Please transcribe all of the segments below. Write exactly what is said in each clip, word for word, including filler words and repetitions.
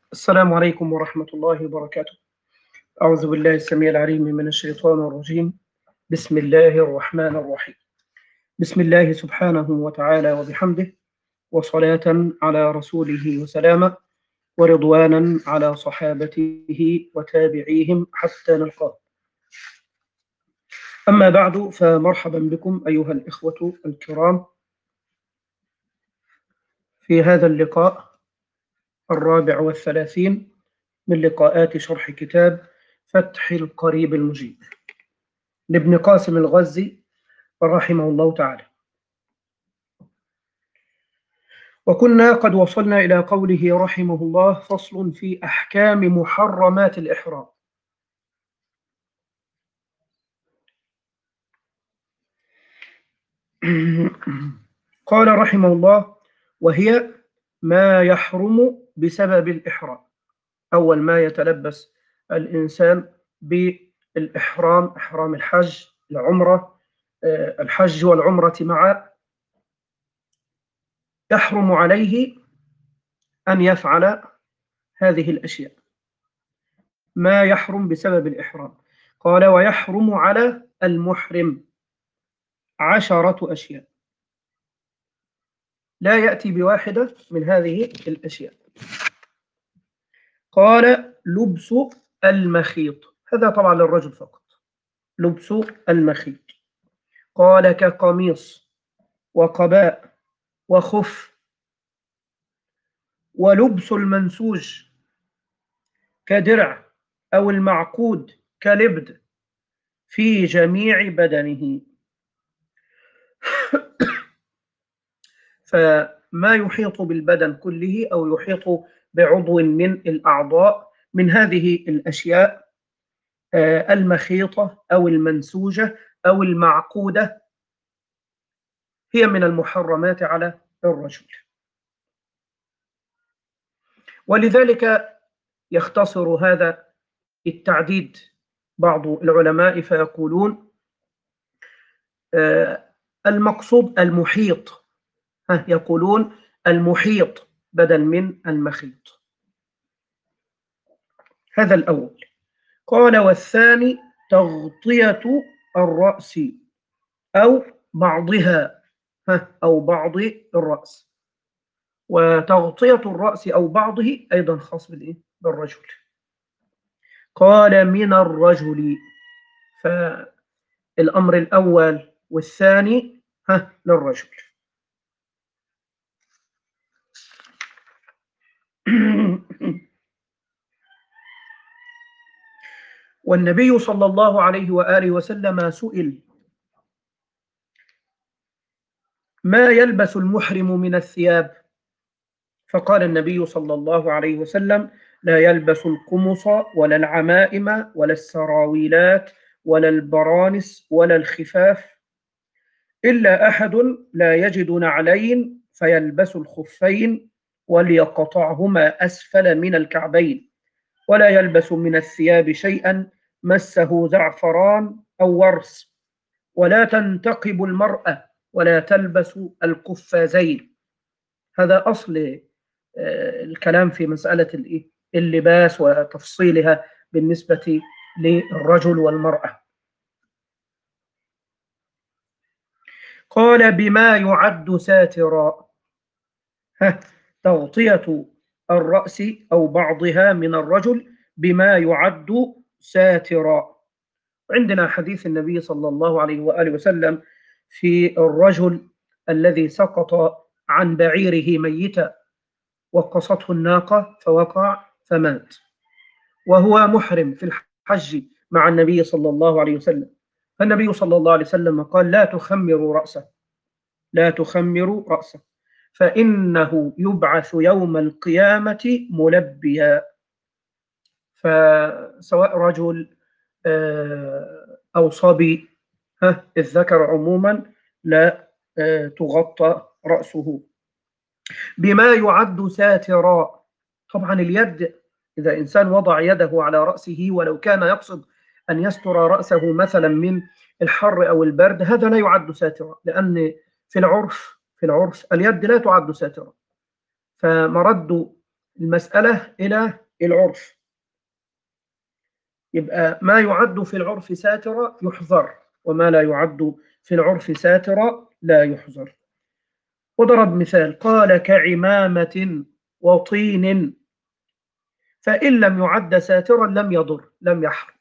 السلام عليكم ورحمة الله وبركاته. أعوذ بالله السميع العليم من الشيطان الرجيم. بسم الله الرحمن الرحيم. بسم الله سبحانه وتعالى وبحمده، وصلاة على رسوله وسلاما، ورضوانا على صحابته وتابعيهم حتى نلقاه. أما بعد، فمرحبا بكم أيها الإخوة الكرام في هذا اللقاء الرابع والثلاثين من لقاءات شرح كتاب فتح القريب المجيب لابن قاسم الغزي رحمه الله تعالى. وكنا قد وصلنا إلى قوله رحمه الله: فصل في أحكام محرمات الإحرام. قال رحمه الله: وهي ما يحرم بسبب الإحرام. أول ما يتلبس الإنسان بالإحرام، إحرام الحج، العمرة، الحج والعمرة معا، يحرم عليه أن يفعل هذه الأشياء. ما يحرم بسبب الإحرام. قال: ويحرم على المحرم عشرة أشياء، لا يأتي بواحدة من هذه الأشياء. قال: لبس المخيط، هذا طبعا للرجل فقط، لبس المخيط. قال: كقميص وقباء وخف. ولبس المنسوج كدرع أو المعقود كلبد في جميع بدنه. فما يحيط بالبدن كله أو يحيط بعضو من الأعضاء من هذه الأشياء، المخيطة أو المنسوجة أو المعقودة، هي من المحرمات على الرجل. ولذلك يختصر هذا التعديد بعض العلماء فيقولون المقصود المحيط، يقولون المحيط بدل من المخيط. هذا الأول. قال: والثاني تغطية الرأس أو بعضها، أو بعض الرأس. وتغطية الرأس أو بعضه أيضا خاص بالرجل. قال: من الرجل. فالأمر الأول والثاني ها للرجل. والنبي صلى الله عليه وآله وسلم سئل: ما يلبس المحرم من الثياب؟ فقال النبي صلى الله عليه وسلم: لا يلبس القمص ولا العمائم ولا السراويلات ولا البرانس ولا الخفاف، إلا أحد لا يجد نعلين فيلبس الخفين وليقطعهما أسفل من الكعبين، ولا يلبس من الثياب شيئا مسه زعفران أو ورس، ولا تنتقب المرأة ولا تلبس القفازين. هذا أصل الكلام في مسألة اللباس وتفصيلها بالنسبة للرجل والمرأة. قال: بما يعد ساترا. تغطية الرأس أو بعضها من الرجل بما يعد ساترا. عندنا حديث النبي صلى الله عليه وآله وسلم في الرجل الذي سقط عن بعيره ميتا وقصته الناقة فوقع فمات، وهو محرم في الحج مع النبي صلى الله عليه وسلم. فالنبي صلى الله عليه وسلم قال: لا تخمروا رأسه، لا تخمروا رأسه، فإنه يبعث يوم القيامة ملبيا. فسواء رجل أو صبي، الذكر عموما لا تغطى رأسه. بما يعد ساترا. طبعا اليد، إذا إنسان وضع يده على رأسه ولو كان يقصد أن يستر رأسه مثلا من الحر أو البرد، هذا لا يعد ساترا، لأن في العرف في العرف اليد لا تعد ساترا. فمرد المسألة إلى العرف، يبقى ما يعد في العرف ساترا يحظر، وما لا يعد في العرف ساترا لا يحظر. وضرب مثال قال كعمامة وطين، فإن لم يعد ساترا لم يضر لم يحرم،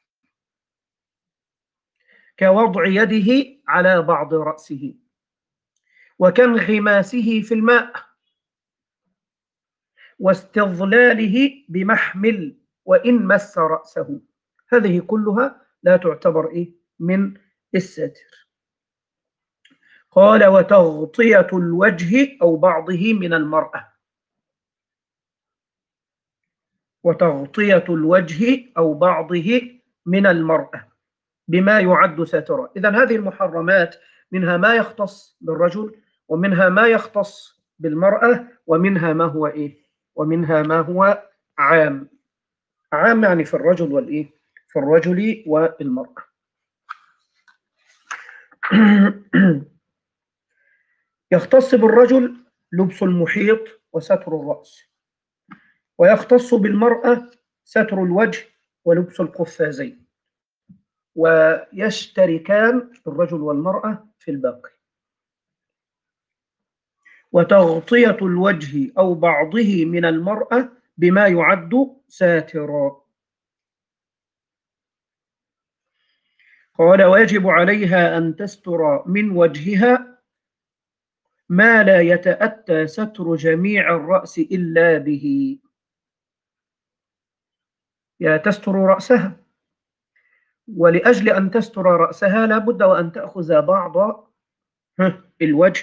كوضع يده على بعض رأسه، وكانغماسه في الماء، واستظلاله بمحمل وإن مس رأسه. هذه كلها لا تعتبر إيه من الساتر. قال وتغطية الوجه أو بعضه من المرأة، وتغطية الوجه أو بعضه من المرأة بما يعد ساترا. إذن هذه المحرمات منها ما يختص بالرجل، ومنها ما يختص بالمرأة، ومنها ما هو إيه؟ ومنها ما هو عام. عام يعني في الرجل والإيه؟ في الرجل والمرأة. يختص بالرجل لبس المحيط وستر الرأس، ويختص بالمرأة ستر الوجه ولبس القفازين، ويشتركان الرجل والمرأة في الباقي. وتغطية الوجه أو بعضه من المرأة بما يعد ساترا. قال ويجب عليها أن تستر من وجهها ما لا يتأتى ستر جميع الرأس إلا به. يا تستر رأسها، ولأجل أن تستر رأسها لابد وأن تأخذ بعض الوجه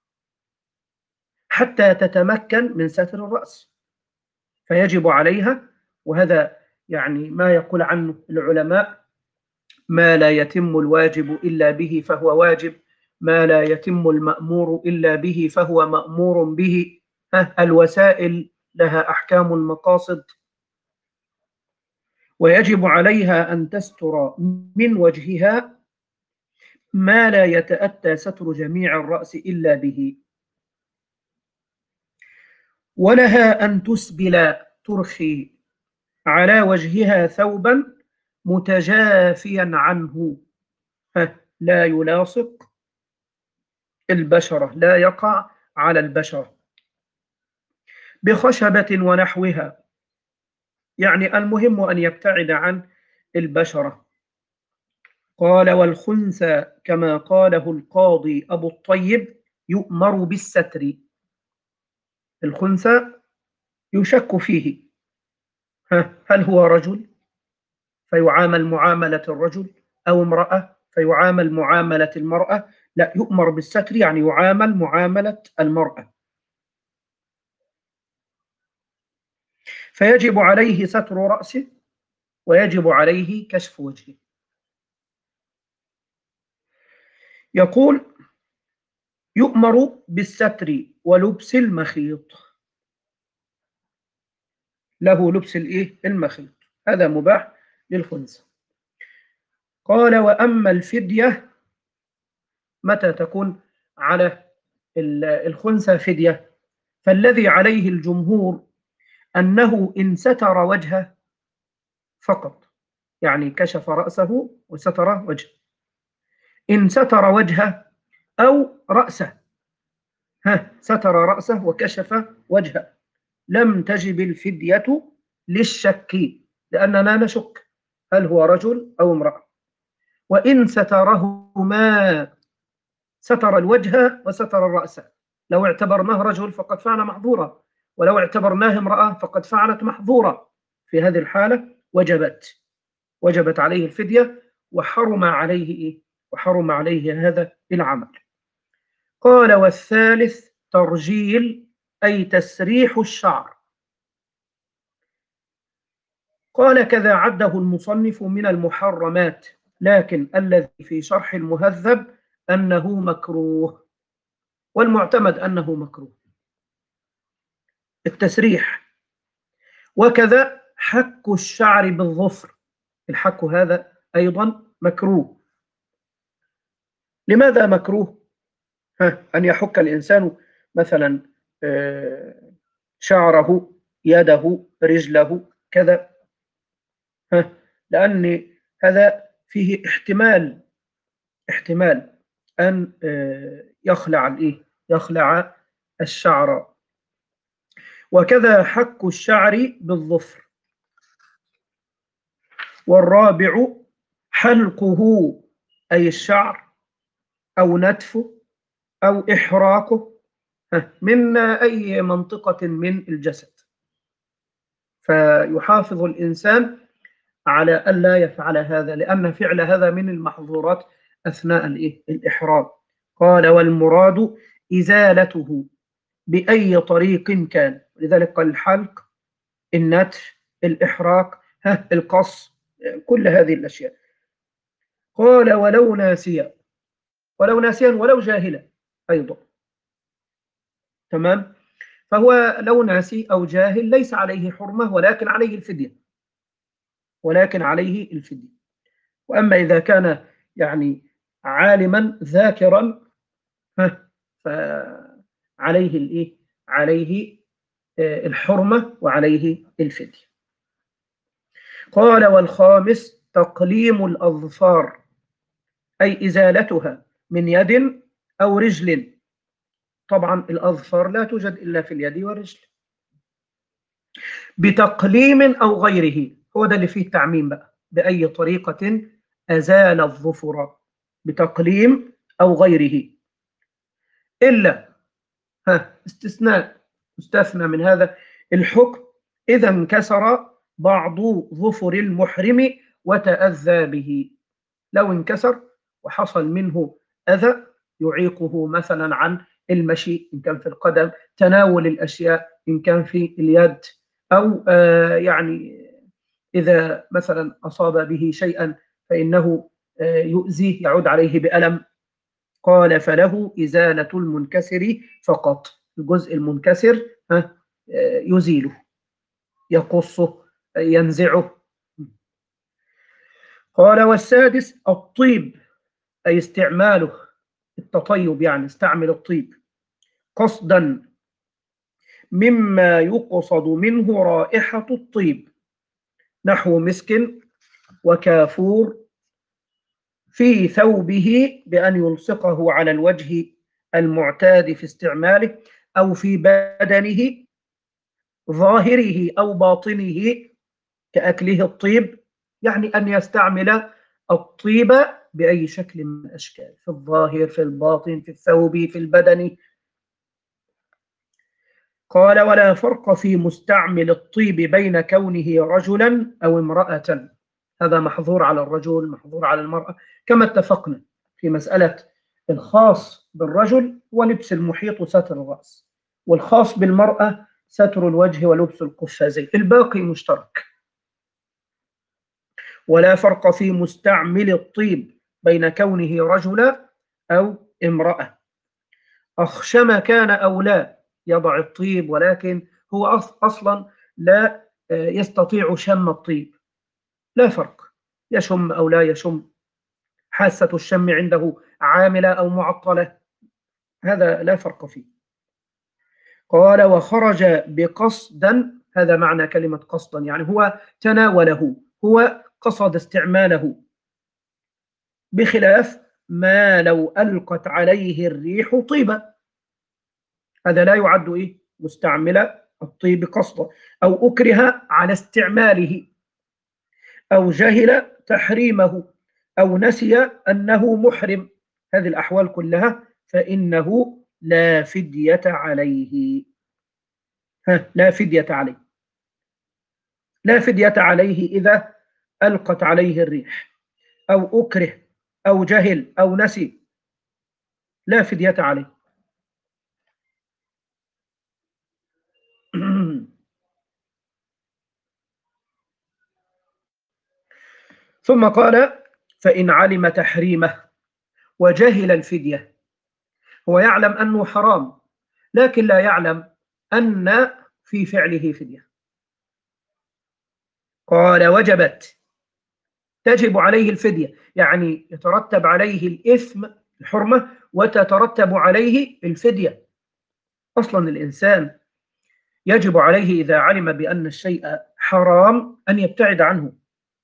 حتى تتمكن من ستر الرأس، فيجب عليها. وهذا يعني ما يقول عنه العلماء: ما لا يتم الواجب إلا به فهو واجب، ما لا يتم المأمور إلا به فهو مأمور به. الوسائل لها أحكام المقاصد. ويجب عليها أن تستر من وجهها ما لا يتأتى ستر جميع الرأس إلا به. ولها أن تسبل ترخي على وجهها ثوبا متجافيا عنه، لا يلاصق البشرة، لا يقع على البشرة، بخشبة ونحوها، يعني المهم أن يبتعد عن البشرة. قال والخنثى كما قاله القاضي أبو الطيب يؤمر بالستر. الخنثى يشك فيه، هل هو رجل فيعامل معاملة الرجل، أو امرأة فيعامل معاملة المرأة؟ لا، يؤمر بالستر يعني يعامل معاملة المرأة. فيجب عليه ستر رأسه، ويجب عليه كشف وجهه. يقول يؤمر بالستر ولبس المخيط، له لبس الايه المخيط، هذا مباح للخنثى. قال وأما الفدية، متى تكون على الخنثى فدية؟ فالذي عليه الجمهور أنه إن ستر وجهه فقط، يعني كشف رأسه وستر وجهه. إن ستر وجهه أو رأسه، ها ستر رأسه وكشف وجهه، لم تجب الفدية للشك، لأننا نشك هل هو رجل أو امرأة. وإن سترهما، ستر الوجه وستر الرأس، لو اعتبرناه رجل فقد فعل محظورا، ولو اعتبرناه امرأة فقد فعلت محظورا. في هذه الحالة وجبت وجبت عليه الفدية، وحرم عليه إيه؟ وحرم عليه هذا العمل. قال والثالث ترجيل، أي تسريح الشعر. قال كذا عده المصنف من المحرمات، لكن الذي في شرح المهذب أنه مكروه، والمعتمد أنه مكروه التسريح. وكذا حك الشعر بالظفر، الحك هذا أيضا مكروه. لماذا مكروه؟ ها أن يحك الإنسان مثلا شعره يده رجله كذا، ها، لأن هذا فيه احتمال احتمال أن يخلع الإيه؟ يخلع الشعر. وكذا حك الشعر بالظفر. والرابع حلقه، أي الشعر، أو نتفه، أو إحراقه من أي منطقة من الجسد، فيحافظ الإنسان على ألا يفعل هذا، لأن فعل هذا من المحظورات أثناء الإحرام. قال: والمراد إزالته بأي طريق كان، لذلك قال الحلق، النتف، الإحراق، ها القص، كل هذه الأشياء. قال: ولو ناسيا، ولو ناسيا ولو جاهلا أيضا، تمام. فهو لو ناسي أو جاهل ليس عليه حرمة، ولكن عليه الفدية، ولكن عليه الفدية. وأما إذا كان يعني عالما ذاكرا فعليه الإيه؟ عليه الحرمة وعليه الفدية. قال: والخامس تقليم الأظفار، أي إزالتها من يد أو رجل. طبعا الأظفار لا توجد إلا في اليد والرجل. بتقليم أو غيره، هو ده اللي فيه التعميم بقى، بأي طريقة أزال الظفر، بتقليم أو غيره، إلا ها استثناء، استثنى من هذا الحكم إذا انكسر بعض ظفر المحرم وتأذى به. لو انكسر وحصل منه أذى يعيقه مثلا عن المشي إن كان في القدم، تناول الأشياء إن كان في اليد، أو آه يعني إذا مثلا أصاب به شيئا فإنه آه يؤذيه، يعود عليه بألم. قال: فله إزالة المنكسر فقط، الجزء المنكسر ها يزيله، يقصه، ينزعه. قال: والسادس الطيب، أي استعماله، التطيب يعني استعمل الطيب قصدا، مما يقصد منه رائحة الطيب، نحو مسك وكافور، في ثوبه بأن يلصقه على الوجه المعتاد في استعماله، أو في بدنه ظاهره أو باطنه كأكله الطيب، يعني أن يستعمل الطيب بأي شكل من الأشكال، في الظاهر، في الباطن، في الثوب، في البدن. قال: ولا فرق في مستعمل الطيب بين كونه رجلا أو امرأة، هذا محظور على الرجل، محظور على المرأة، كما اتفقنا في مسألة الخاص بالرجل ولبس المحيط وستر الرأس، والخاص بالمرأة ستر الوجه ولبس القفازين، الباقي مشترك. ولا فرق في مستعمل الطيب بين كونه رجلا أو امرأة، أخشم كان أو لا يضع الطيب، ولكن هو أصلا لا يستطيع شم الطيب، لا فرق، يشم أو لا يشم، حاسة الشم عنده عاملة أو معطلة، هذا لا فرق فيه. قال: وخرج بقصدا، هذا معنى كلمة قصدا، يعني هو تناوله، هو قصد استعماله، بخلاف ما لو ألقت عليه الريح طيبا، هذا لا يعد إيه؟ مستعمل الطيب قصدا، أو أكره على استعماله، أو جهل تحريمه، أو نسي أنه محرم، هذه الأحوال كلها فإنه لا فدية عليه. ها لا فدية عليه، لا فدية عليه إذا ألقت عليه الريح، أو أكره، أو جهل، أو نسي، لا فدية عليه. ثم قال: فإن علم تحريمه وجهل الفدية، هو يعلم أنه حرام لكن لا يعلم أن في فعله فدية. قال: وجبت، تجب عليه الفدية، يعني يترتب عليه الإثم الحرمة وتترتب عليه الفدية. أصلا الإنسان يجب عليه إذا علم بأن الشيء حرام أن يبتعد عنه.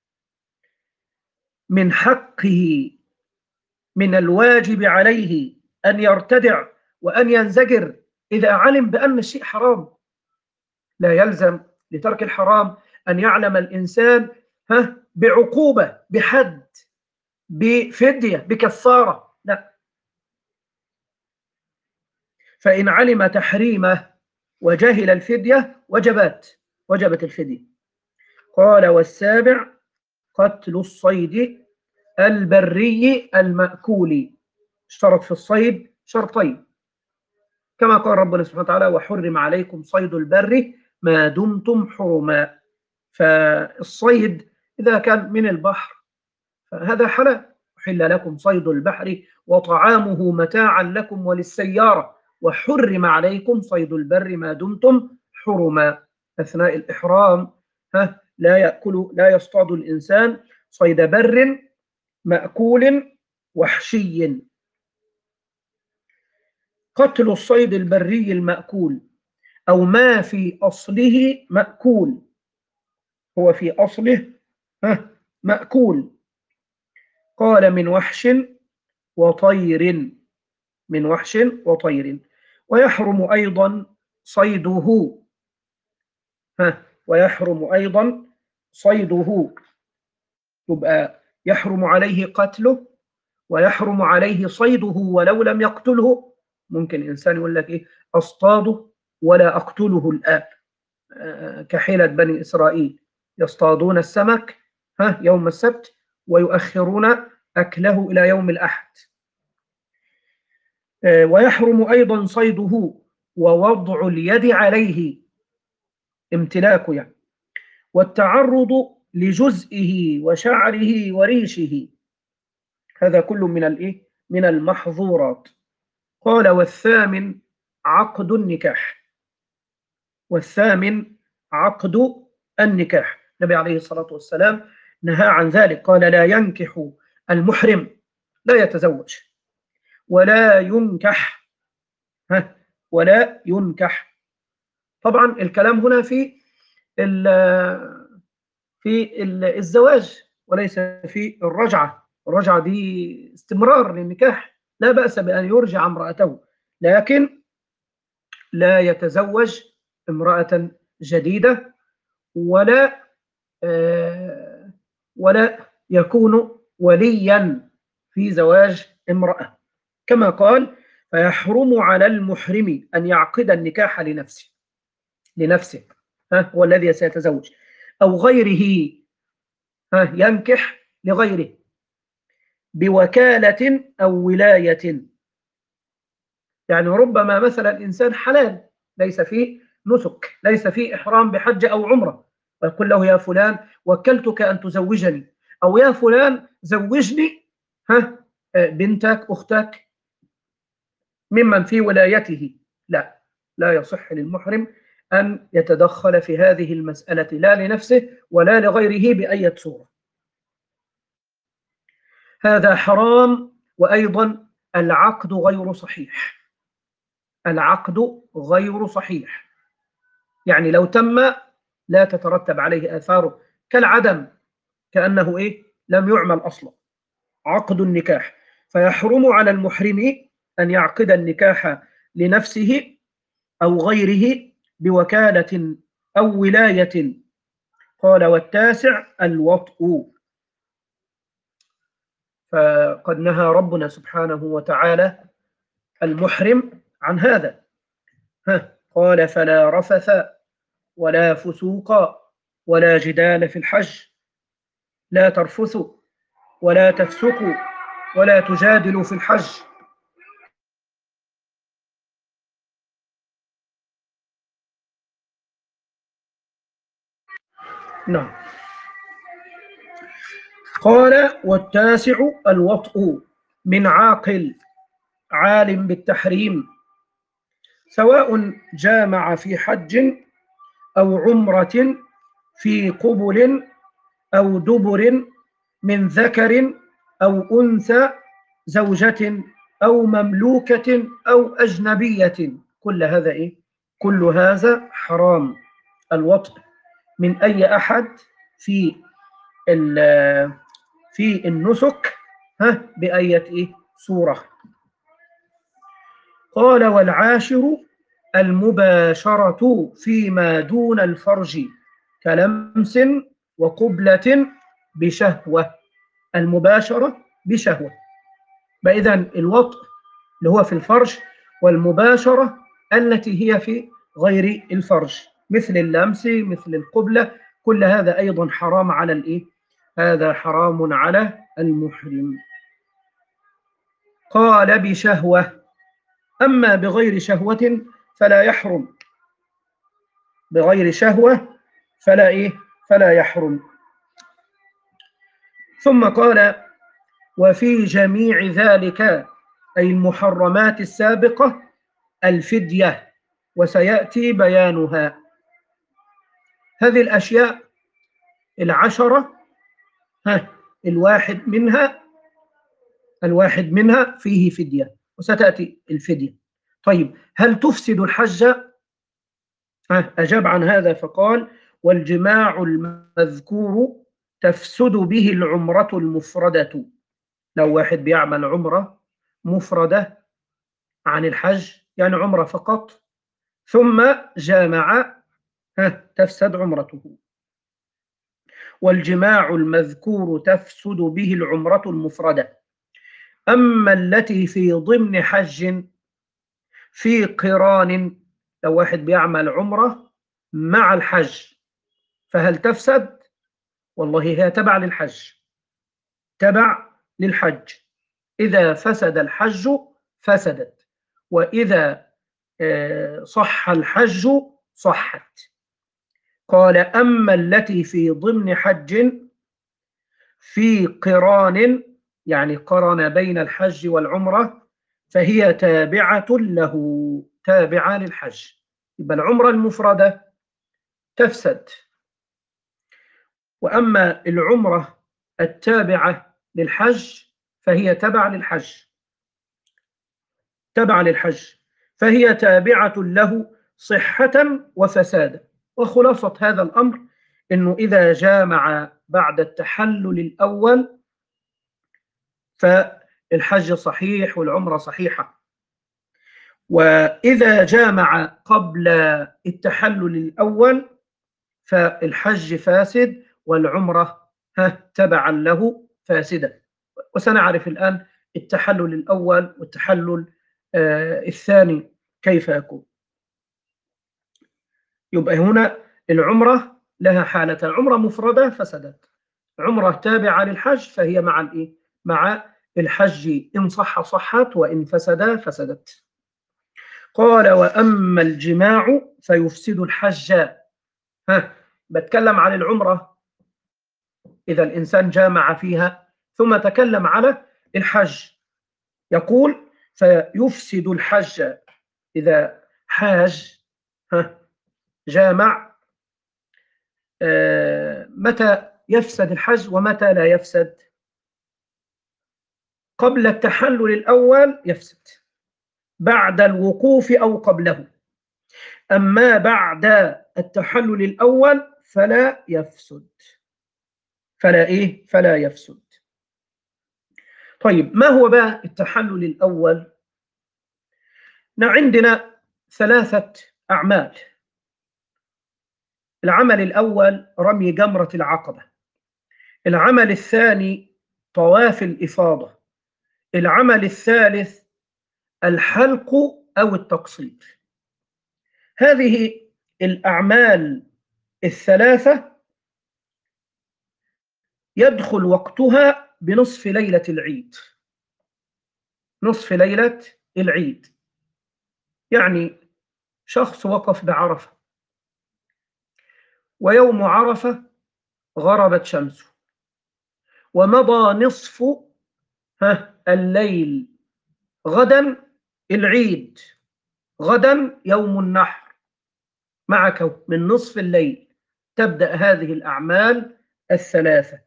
من حقه، من الواجب عليه أن يرتدع وأن ينزجر إذا علم بأن الشيء حرام. لا يلزم لترك الحرام أن يعلم الإنسان ها بعقوبة، بحد، بفدية، بكفارة، لا. فإن علم تحريمه وجهل الفدية وجبت وجبت الفدية. قال: والسابع قتل الصيد البري المأكول. اشترط في الصيد شرطين، كما قال ربنا سبحانه وتعالى: وحرم عليكم صيد البر ما دمتم حرما. فالصيد إذا كان من البحر فهذا حلال. أحل لكم صيد البحر وطعامه متاعا لكم وللسيارة، وحرم عليكم صيد البر ما دمتم حرما. أثناء الإحرام ها لا يأكل لا يصطاد الإنسان صيد بر مأكول وحشي. قتل الصيد البري المأكول أو ما في أصله مأكول، هو في أصله ها مأكول. قال: من وحش وطير، من وحش وطير. ويحرم أيضا صيده، ها ويحرم أيضا صيده. يبقى يحرم عليه قتله ويحرم عليه صيده ولو لم يقتله. ممكن إنسان يقول لك إيه، أصطاده ولا أقتله الآن، آه كحيلة بني إسرائيل، يصطادون السمك ها يوم السبت ويؤخرون أكله إلى يوم الأحد. آه ويحرم أيضا صيده ووضع اليد عليه، امتلاكه يعني، والتعرض لجزئه وشعره وريشه. هذا كله من الإيه؟ من المحظورات. قال: والثامن عقد النكاح. والثامن عقد النكاح. النبي عليه الصلاة والسلام نهى عن ذلك، قال: لا ينكح المحرم، لا يتزوج، ولا ينكح ها ولا ينكح. طبعا الكلام هنا في في الزواج وليس في الرجعة. الرجعة دي استمرار للنكاح، لا بأس بأن يرجع امرأته، لكن لا يتزوج امرأة جديدة، ولا آه ولا يكون وليا في زواج امرأة. كما قال: فيحرم على المحرم أن يعقد النكاح لنفسه لنفسه ها هو الذي سيتزوج، أو غيره ها ينكح لغيره بوكالة أو ولاية. يعني ربما مثلا إنسان حلال ليس فيه نسك، ليس فيه إحرام بحج أو عمرة، ويقول له: يا فلان وكلتك أن تزوجني، أو يا فلان زوجني ها بنتك أختك ممن في ولايته. لا، لا يصح للمحرم أن يتدخل في هذه المسألة، لا لنفسه ولا لغيره بأي صورة. هذا حرام. وأيضا العقد غير صحيح، العقد غير صحيح، يعني لو تم لا تترتب عليه آثاره كالعدم، كأنه إيه لم يعمل أصلا. عقد النكاح. فيحرم على المحرم أن يعقد النكاح لنفسه أو غيره بوكالة أو ولاية. قال: والتاسع الوطء. فقد نهى ربنا سبحانه وتعالى المحرم عن هذا. قال: فلا رفث ولا فسوق ولا جدال في الحج. لا ترفثوا ولا تفسقوا ولا تجادلوا في الحج. نعم. قال: والتاسع الوطء من عاقل عالم بالتحريم، سواء جامع في حج أو عمرة في قبل أو دبر، من ذكر أو أنثى، زوجة أو مملوكة أو أجنبية. كل هذا إيه؟ كل هذا حرام. الوطء من أي أحد في في النسك، ها بأية إيه صورة. قال: والعاشر المباشرة فيما دون الفرج كلمس وقبلة بشهوة. المباشرة بشهوة، فإذا الوطء اللي هو في الفرج، والمباشرة التي هي في غير الفرج مثل اللمس مثل القبلة، كل هذا أيضا حرام على الإيه؟ هذا حرام على المحرم. قال: بشهوة، أما بغير شهوة فلا يحرم. بغير شهوة فلا إيه؟ فلا يحرم. ثم قال: وفي جميع ذلك أي المحرمات السابقة الفدية، وسيأتي بيانها. هذه الأشياء العشرة، ها الواحد منها الواحد منها فيه فدية، وستأتي الفدية. طيب، هل تفسد الحج؟ ها أجاب عن هذا فقال: والجماع المذكور تفسد به العمرة المفردة. لو واحد بيعمل عمرة مفردة عن الحج، يعني عمرة فقط، ثم جامع، ها تفسد عمرته. والجماع المذكور تفسد به العمرة المفردة. أما التي في ضمن حج في قران، لو واحد بيعمل عمرة مع الحج، فهل تفسد؟ والله هي تبع للحج، تبع للحج. إذا فسد الحج فسدت، وإذا صح الحج صحت. قال: أما التي في ضمن حج في قران، يعني قرن بين الحج والعمرة، فهي تابعة له، تابعة للحج. يبقى العمرة المفردة تفسد، وأما العمرة التابعة للحج فهي تبع للحج، تبع للحج، فهي تابعة له صحة وفسادا. وخلاصة هذا الأمر إنه إذا جامع بعد التحلل الأول فالحج صحيح والعمرة صحيحة، وإذا جامع قبل التحلل الأول فالحج فاسد والعمرة ها تبعا له فاسدة. وسنعرف الآن التحلل الأول والتحلل آه الثاني كيف يكون. يبقى هنا العمرة لها حالة: عمرة مفردة فسدت، عمرة تابعة للحج فهي مع الإيه؟ مع الحج، إن صح صحت وإن فسد فسدت. قال: وأما الجماع فيفسد الحج. ها بتكلم عن العمرة إذا الإنسان جامع فيها، ثم تكلم على الحج، يقول: فيفسد الحج. إذا حاج، ها جامع، آه متى يفسد الحج ومتى لا يفسد؟ قبل التحلل الأول يفسد، بعد الوقوف أو قبله. أما بعد التحلل الأول فلا يفسد، فلا إيه؟ فلا يفسد. طيب، ما هو بقى التحلل الأول؟ عندنا ثلاثة أعمال. العمل الأول رمي جمرة العقبة، العمل الثاني طواف الإفاضة، العمل الثالث الحلق أو التقصير. هذه الأعمال الثلاثة يدخل وقتها بنصف ليلة العيد، نصف ليلة العيد. يعني شخص وقف بعرفة، ويوم عرفة غربت شمسه، ومضى نصف ها الليل، غدا العيد، غدا يوم النحر، معك من نصف الليل تبدأ هذه الأعمال الثلاثة.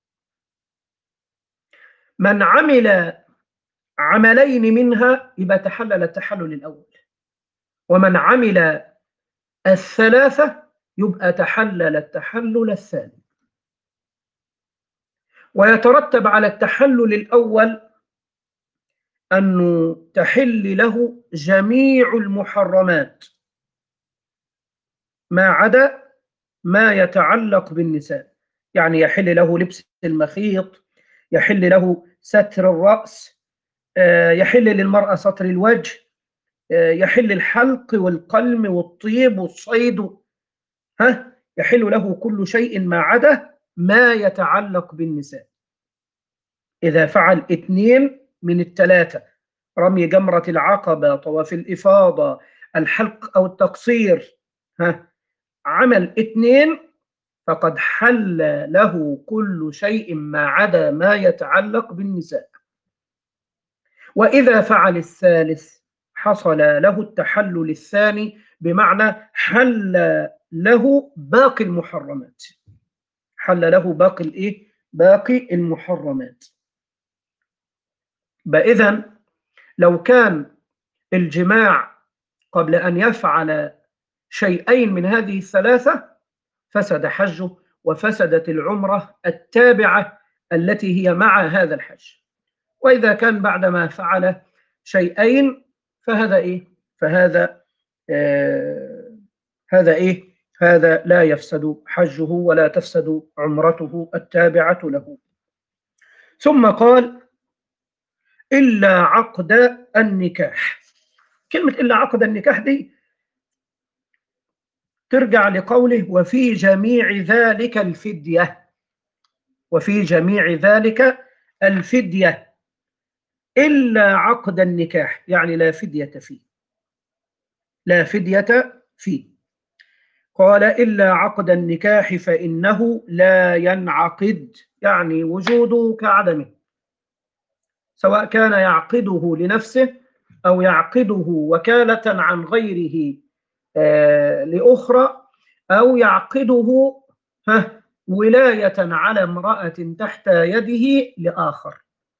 من عمل عملين منها يبقى تحلل التحلل الأول، ومن عمل الثلاثة يبقى تحلل التحلل الثاني. ويترتب على التحلل الأول أنه تحل له جميع المحرمات ما عدا ما يتعلق بالنساء، يعني يحل له لبس المخيط، يحل له ستر الرأس، يحل للمرأة ستر الوجه، يحل الحلق والقلم والطيب والصيد، ها يحل له كل شيء ما عدا ما يتعلق بالنساء. إذا فعل اثنين من الثلاثة، رمي جمرة العقبة، طواف الإفاضة، الحلق أو التقصير، ها عمل اثنين فقد حل له كل شيء ما عدا ما يتعلق بالنساء. وإذا فعل الثالث حصل له التحلل الثاني، بمعنى حل له باقي المحرمات، حل له باقي الإيه؟ باقي المحرمات. إذن لو كان الجماع قبل أن يفعل شيئين من هذه الثلاثة فسد حجه وفسدت العمرة التابعة التي هي مع هذا الحج. وإذا كان بعدما فعل شيئين فهذا إيه؟ فهذا آه هذا إيه؟ هذا لا يفسد حجه ولا تفسد عمرته التابعة له. ثم قال: إلا عقد النكاح. كلمة إلا عقد النكاح دي ترجع لقوله: وفي جميع ذلك الفدية. وفي جميع ذلك الفدية إلا عقد النكاح، يعني لا فدية فيه، لا فدية فيه. قال: إلا عقد النكاح فإنه لا ينعقد، يعني وجوده كعدمه، سواء كان يعقده لنفسه أو يعقده وكالة عن غيره آه لأخرى، أو يعقده ها ولاية على امرأة تحت يده لآخر.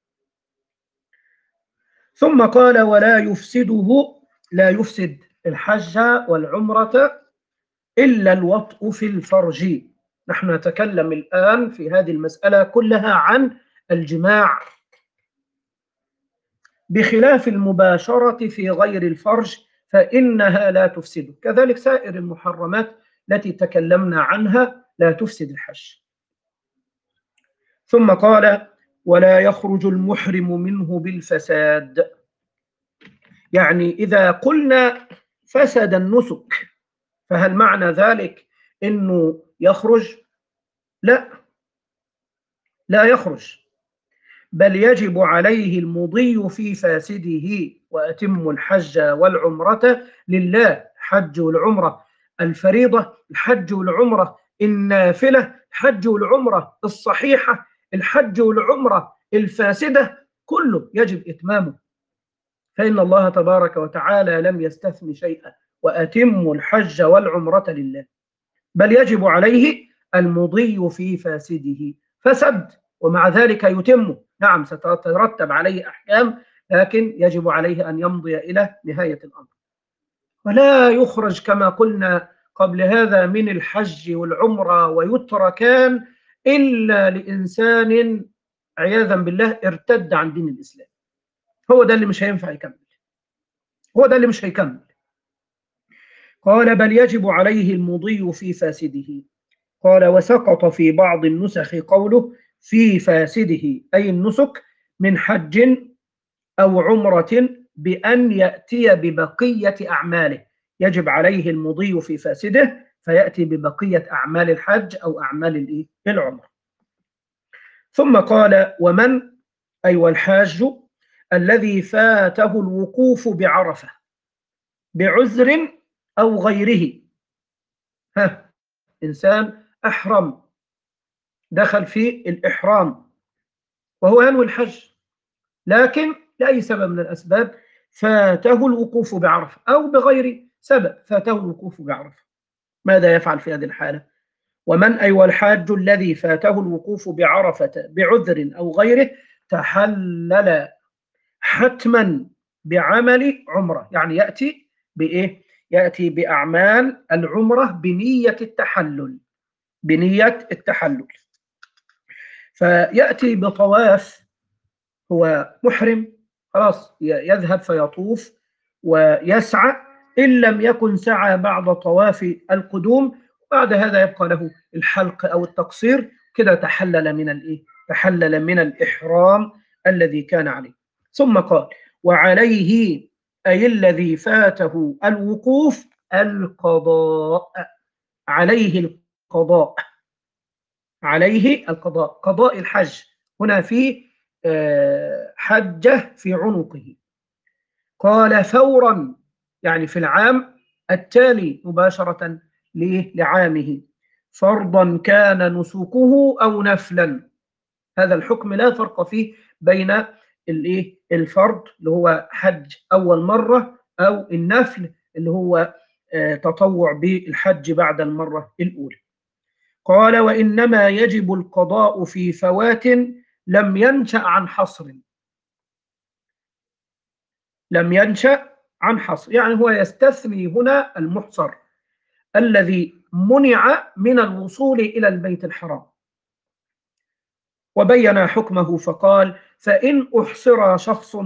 ثم قال: ولا يفسده، لا يفسد الحج والعمرة إلا الوطء في الفرج. نحن نتكلم الآن في هذه المسألة كلها عن الجماع، بخلاف المباشرة في غير الفرج فإنها لا تفسده، كذلك سائر المحرمات التي تكلمنا عنها لا تفسد الحج. ثم قال: ولا يخرج المحرم منه بالفساد، يعني إذا قلنا فسد النسك فهل معنى ذلك إنه يخرج؟ لا، لا يخرج، بل يجب عليه المضي في فاسده. وأتم الحج والعمرة لله، حج والعمرة الفريضة، الحج والعمرة النافلة، الحج والعمرة الصحيحة، الحج والعمرة الفاسدة، كله يجب إتمامه، فإن الله تبارك وتعالى لم يستثن شيئا: وأتم الحج والعمرة لله، بل يجب عليه المضي في فاسده. فسد ومع ذلك يتم، نعم ستترتب عليه أحكام، لكن يجب عليه أن يمضي إلى نهاية الأمر. ولا يخرج كما قلنا قبل هذا من الحج والعمرة ويتركان إلا لإنسان عياذا بالله ارتد عن دين الإسلام، هو ده اللي مش هينفع يكمل، هو ده اللي مش هيكمل. قال: بل يجب عليه المضي في فاسده. قال: وسقط في بعض النسخ قوله في فاسده، أي النسك من حج أو عمرة، بأن يأتي ببقية أعماله، يجب عليه المضي في فاسده فيأتي ببقية أعمال الحج أو أعمال العمرة. ثم قال: ومن أي والحاج الذي فاته الوقوف بعرفة بعذر أو غيره، ها إنسان أحرم، دخل في الإحرام وهو ينوي الحج، لكن لأي سبب من الأسباب فاته الوقوف بعرفة أو بغير سبب فاته الوقوف بعرفة، ماذا يفعل في هذه الحالة؟ ومن أي والحاج الذي فاته الوقوف بعرفة بعذر أو غيره تحلل حتما بعمل عمرة، يعني يأتي بإيه؟ يأتي بأعمال العمرة بنية التحلل، بنية التحلل. فيأتي بطواف، هو محرم خلاص يذهب فيطوف ويسعى، إن لم يكن سعى بعد طواف القدوم، بعد هذا يبقى له الحلق أو التقصير، كده تحلل من الإيه؟ تحلل من الإحرام الذي كان عليه. ثم قال: وعليه، أي الذي فاته الوقوف، القضاء، عليه القضاء، عليه القضاء، قضاء الحج. هنا في حجة في عنقه، قال فورا، يعني في العام التالي مباشرة لعامه، فرضا كان نسكه أو نفلا. هذا الحكم لا فرق فيه بين الفرض اللي هو حج أول مرة، أو النفل اللي هو تطوع بالحج بعد المرة الأولى. قال: وإنما يجب القضاء في فوات لم ينشأ عن حصر، لم ينشأ عن حصر، يعني هو يستثني هنا المحصر الذي منع من الوصول إلى البيت الحرام. وبين حكمه فقال: فإن أحصر شخص،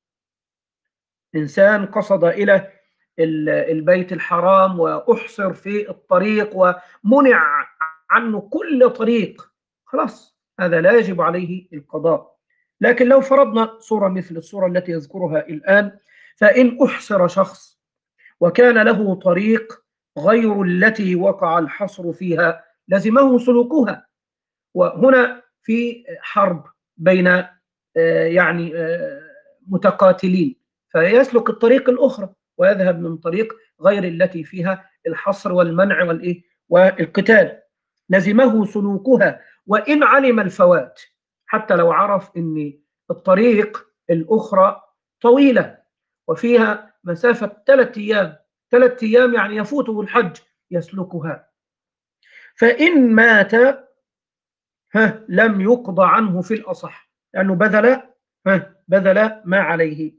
إنسان قصد إلى البيت الحرام وأحصر في الطريق ومنع عنه كل طريق، خلاص هذا لا يجب عليه القضاء. لكن لو فرضنا صورة مثل الصورة التي يذكرها الآن، فإن أحصر شخص وكان له طريق غير التي وقع الحصر فيها، لزمه سلوكها. وهنا في حرب بين يعني متقاتلين، فيسلك الطريق الأخرى ويذهب من طريق غير التي فيها الحصر والمنع والإيه والقتال، لزمه سلوكها وإن علم الفوات، حتى لو عرف أن الطريق الأخرى طويلة وفيها مسافة ثلاث أيام، ثلاث أيام يعني يفوته الحج، يسلكها. فإن مات ها لم يقضى عنه في الأصح، لأنه بذل ها بذل ما عليه.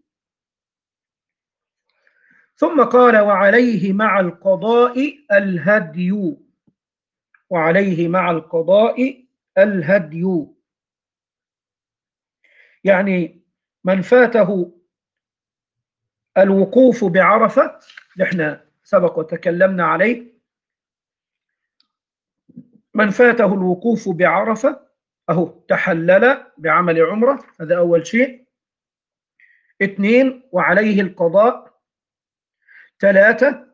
ثم قال: وعليه مع القضاء الهدي، وعليه مع القضاء الهدي، يعني من فاته الوقوف بعرفة، نحن سبق وتكلمنا عليه، من فاته الوقوف بعرفة أهو تحلل بعمل عمرة، هذا أول شيء. اثنين: وعليه القضاء. ثلاثة: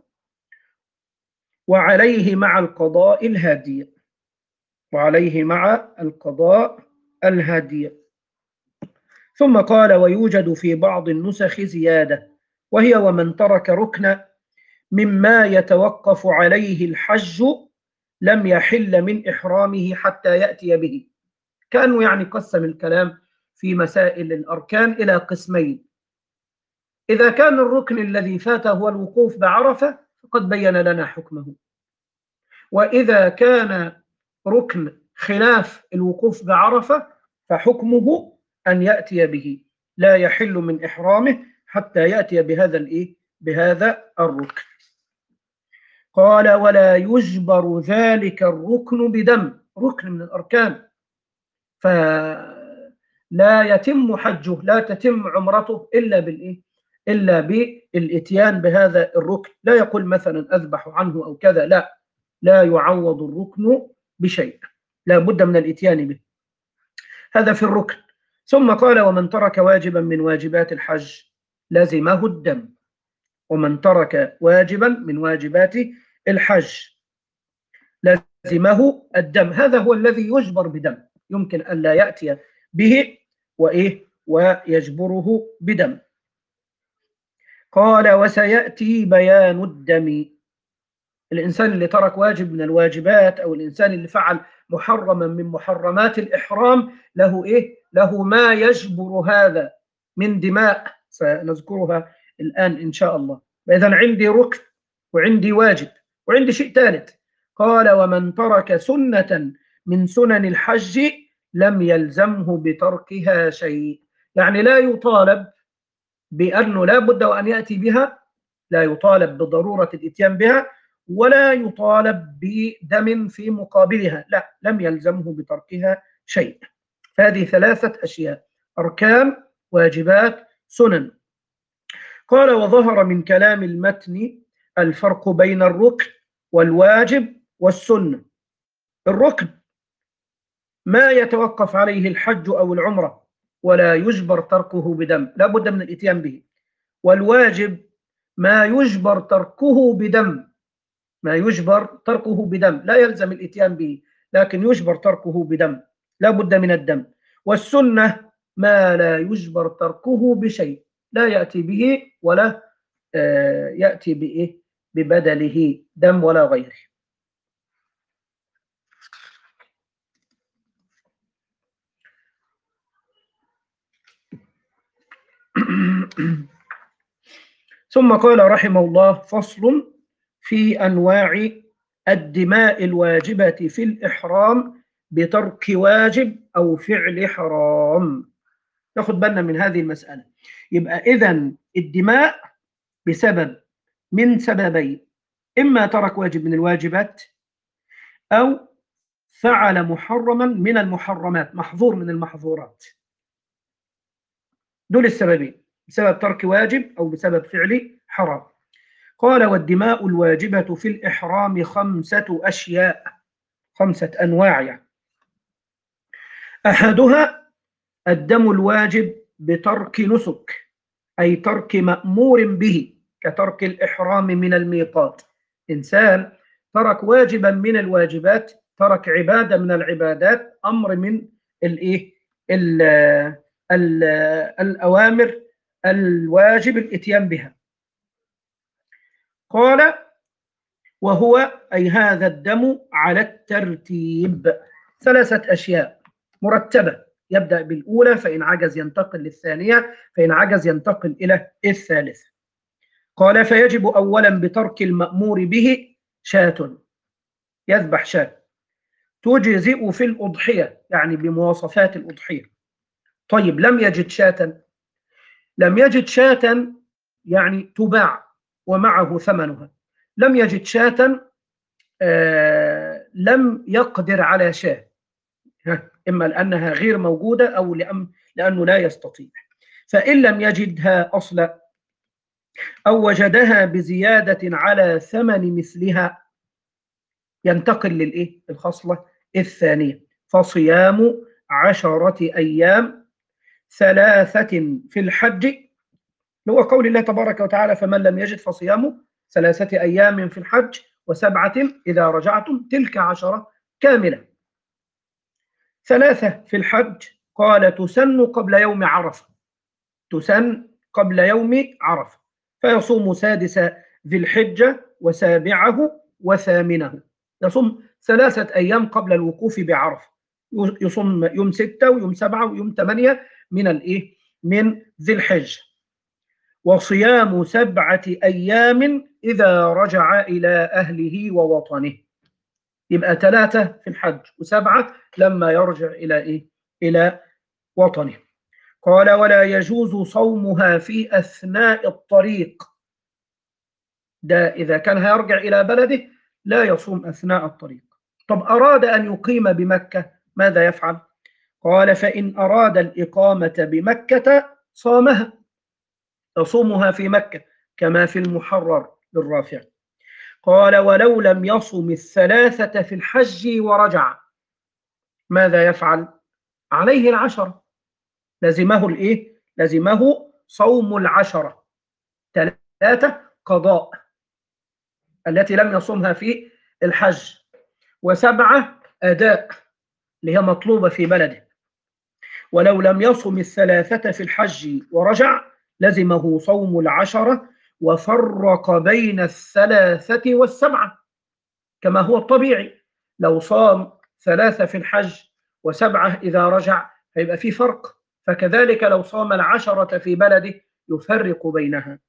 وعليه مع القضاء الهادي، وعليه مع القضاء الهادي. ثم قال: ويوجد في بعض النسخ زيادة، وهي: ومن ترك ركن مما يتوقف عليه الحج لم يحل من إحرامه حتى يأتي به. كأنه يعني قسم الكلام في مسائل الأركان إلى قسمين. إذا كان الركن الذي فاته هو الوقوف بعرفة فقد بين لنا حكمه، وإذا كان ركن خلاف الوقوف بعرفة فحكمه أن يأتي به، لا يحل من إحرامه حتى يأتي بهذا الإيه؟ بهذا الركن. قال: ولا يجبر ذلك الركن بدم، ركن من الأركان، فلا يتم حجه، لا تتم عمرته إلا بالإيه؟ إلا بالإتيان بهذا الركن. لا يقول مثلا أذبح عنه أو كذا، لا، لا يعوض الركن بشيء، لا بد من الإتيان به. هذا في الركن. ثم قال: ومن ترك واجبا من واجبات الحج لزمه الدم، ومن ترك واجبا من واجبات الحج لزمه الدم، هذا هو الذي يجبر بدم، يمكن أن لا يأتي به وإيه ويجبره بدم. قال: وسيأتي بيان الدم. الإنسان اللي ترك واجب من الواجبات، أو الإنسان اللي فعل محرما من محرمات الإحرام، له إيه؟ له ما يجبر هذا من دماء سنذكرها الآن إن شاء الله. إذن عندي ركن وعندي واجب وعندي شيء ثالث. قال: ومن ترك سنة من سنن الحج لم يلزمه بتركها شيء، يعني لا يطالب بأنه لا بد وأن يأتي بها لا يطالب بضرورة الإتيان بها ولا يطالب بدم في مقابلها، لا، لم يلزمه بتركها شيء. فهذه ثلاثة أشياء: أركان، واجبات، سنن. قال: وظهر من كلام المتن الفرق بين الركن والواجب والسنة. الركن ما يتوقف عليه الحج أو العمرة ولا يجبر تركه بدم، لا بد من الإتيان به. والواجب ما يجبر تركه بدم، ما يجبر تركه بدم، لا يلزم الإتيان به لكن يجبر تركه بدم، لا بد من الدم. والسنة ما لا يجبر تركه بشيء، لا يأتي به ولا آه يأتي بإيه ببدله دم ولا غيره. ثم قال رحمه الله: فصل في أنواع الدماء الواجبة في الإحرام بترك واجب أو فعل حرام. ناخد بالنا من هذه المسألة. يبقى إذن الدماء بسبب من سببين: إما ترك واجب من الواجبات أو فعل محرما من المحرمات، محظور من المحظورات. دول السببين، بسبب ترك واجب أو بسبب فعل حرام. قال: والدماء الواجبة في الإحرام خمسة أشياء، خمسة أنواع يعني. أحدها الدم الواجب بترك نسك، أي ترك مأمور به، كترك الإحرام من الميقات. إنسان ترك واجبا من الواجبات، ترك عبادة من العبادات، أمر من الإيه ال ال الأوامر الواجب الإتيان بها. قال: وهو أي هذا الدم على الترتيب، ثلاثة أشياء مرتبة، يبدأ بالأولى فإن عجز ينتقل للثانية، فإن عجز ينتقل إلى الثالثة. قال: فيجب أولا بترك المأمور به شاة، يذبح شاة تجزئ في الأضحية، يعني بمواصفات الأضحية. طيب لم يجد شاة، لم يجد شاة يعني تباع ومعه ثمنها، لم يجد شاة آه لم يقدر على شاة، إما لأنها غير موجودة أو لأنه لا يستطيع. فإن لم يجدها أصلا أو وجدها بزيادة على ثمن مثلها ينتقل للإيه؟ الخصلة الثانية: فصيام عشرة أيام ثلاثة في الحج، هو قول الله تبارك وتعالى: فمن لم يجد فصيام ثلاثة أيام في الحج وسبعة إذا رجعتم، تلك عشرة كاملة. ثلاثة في الحج قال: تسن قبل يوم عرفة، تسن قبل يوم عرفة، فيصوم سادس ذي الحجة وسابعه وثامنه، يصوم ثلاثة أيام قبل الوقوف بعرفة، يصوم يوم ستة ويوم سبعة ويوم ثمانية من الإيه؟ من ذي الحجة. وصيام سبعة أيام إذا رجع إلى أهله ووطنه، يبقى ثلاثة في الحج وسبعة لما يرجع إلى إيه؟ إلى وطنه. قال: ولا يجوز صومها في أثناء الطريق، ده إذا كان هيرجع إلى بلده لا يصوم أثناء الطريق. طب أراد أن يقيم بمكة ماذا يفعل؟ قال: فإن أراد الإقامة بمكة صامها، يصومها في مكة كما في المحرر للرافع. قال: ولو لم يصم الثلاثة في الحج ورجع ماذا يفعل؟ عليه العشرة، لزمه الإيه؟ لزمه صوم العشرة، ثلاثة قضاء التي لم يصومها في الحج، وسبعة أداء اللي هي مطلوبة في بلده. ولو لم يصم الثلاثة في الحج ورجع لزمه صوم العشرة، وفرق بين الثلاثة والسبعة كما هو الطبيعي، لو صام ثلاثة في الحج وسبعة إذا رجع هيبقى في فرق، فكذلك لو صام العشرة في بلده يفرق بينها.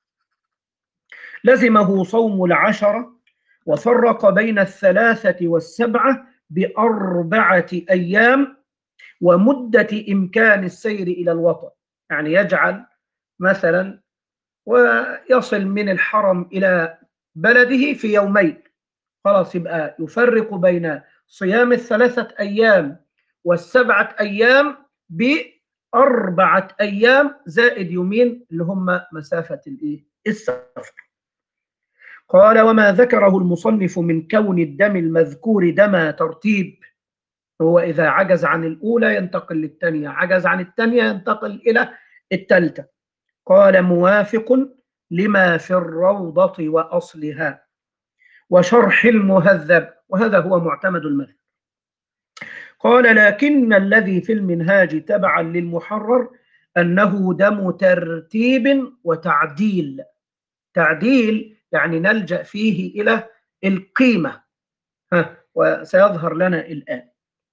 لزمه صوم العشرة وفرق بين الثلاثة والسبعة بأربعة أيام ومدة إمكان السير إلى الوطن، يعني يجعل مثلا ويصل من الحرم إلى بلده في يومين، خلاص يبقى يفرق بين صيام الثلاثة أيام والسبعة أيام بأربعة أيام زائد يومين اللي هم مسافة الإيه؟ السفر. قال: وما ذكره المصنف من كون الدم المذكور دم ترتيب، هو إذا عجز عن الأولى ينتقل للثانية، عجز عن الثانية ينتقل إلى الثالثة. قال: موافق لما في الروضة وأصلها وشرح المهذب، وهذا هو معتمد المذهب. قال: لكن الذي في المنهاج تبعا للمحرر أنه دم ترتيب وتعديل. تعديل يعني نلجأ فيه إلى القيمة، ها وسيظهر لنا الآن.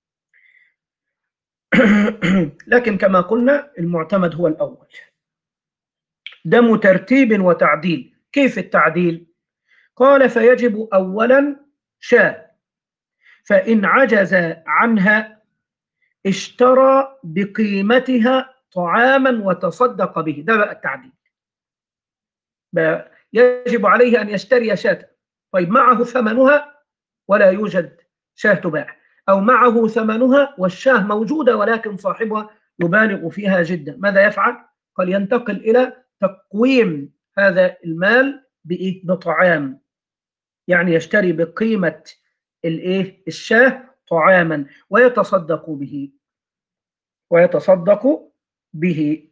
لكن كما قلنا المعتمد هو الأول، دم ترتيب وتعديل. كيف التعديل؟ قال: فيجب أولا شاة، فإن عجز عنها اشترى بقيمتها طعاما وتصدق به. ده بقى التعديل، بقى يجب عليه أن يشتري شاة، طيب معه ثمنها ولا يوجد شاة تباع، أو معه ثمنها والشاة موجودة ولكن صاحبها يبالغ فيها جدا، ماذا يفعل؟ قال: ينتقل إلى تقويم هذا المال بإيه؟ بطعام، يعني يشتري بقيمة الإيه؟ الشاة طعاما ويتصدق به ويتصدق به.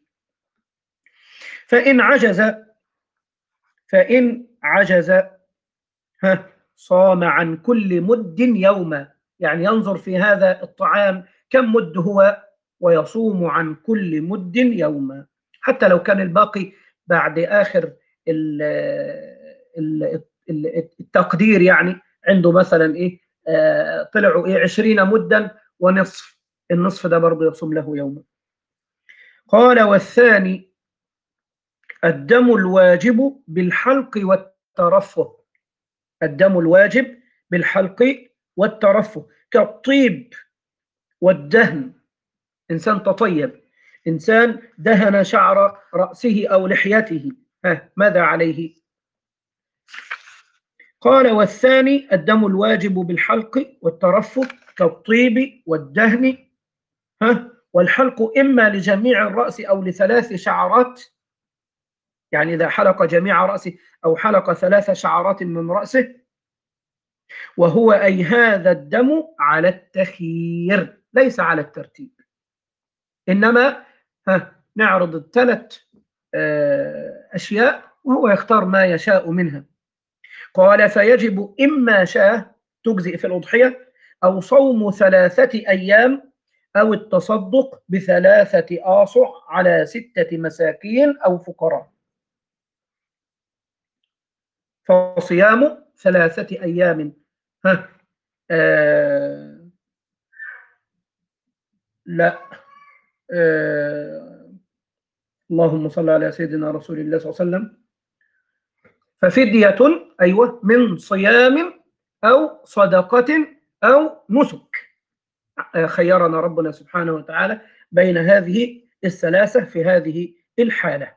فإن عجز فإن عجز ها صام عن كل مد يوما، يعني ينظر في هذا الطعام كم مد هو ويصوم عن كل مد يوما، حتى لو كان الباقي بعد آخر التقدير، يعني عنده مثلا إيه آه طلعوا إيه عشرين مدا ونصف، النصف ده برضه يصوم له يوما. قال: والثاني الدم الواجب بالحلق والترفه. الدم الواجب بالحلق والترفه كالطيب والدهن. إنسان تطيب، إنسان دهن شعر رأسه أو لحيته، ها ماذا عليه؟ قال: والثاني الدم الواجب بالحلق والترفه كالطيب والدهن، ها والحلق إما لجميع الرأس أو لثلاث شعرات، يعني إذا حلق جميع رأسه أو حلق ثلاث شعرات من رأسه، وهو أي هذا الدم على التخيير ليس على الترتيب، إنما ها نعرض الثلاث أشياء وهو يختار ما يشاء منها. قال: فيجب إما شاة تجزئ في الأضحية، أو صوم ثلاثة أيام، أو التصدق بثلاثة آصع على ستة مساكين أو فقراء. فصيام ثلاثة أيام ها آه لا آه اللهم صل على سيدنا رسول الله صلى الله عليه وسلم. ففدية أيوة من صيام أو صدقة أو نسك. خيرنا ربنا سبحانه وتعالى بين هذه الثلاثة في هذه الحالة.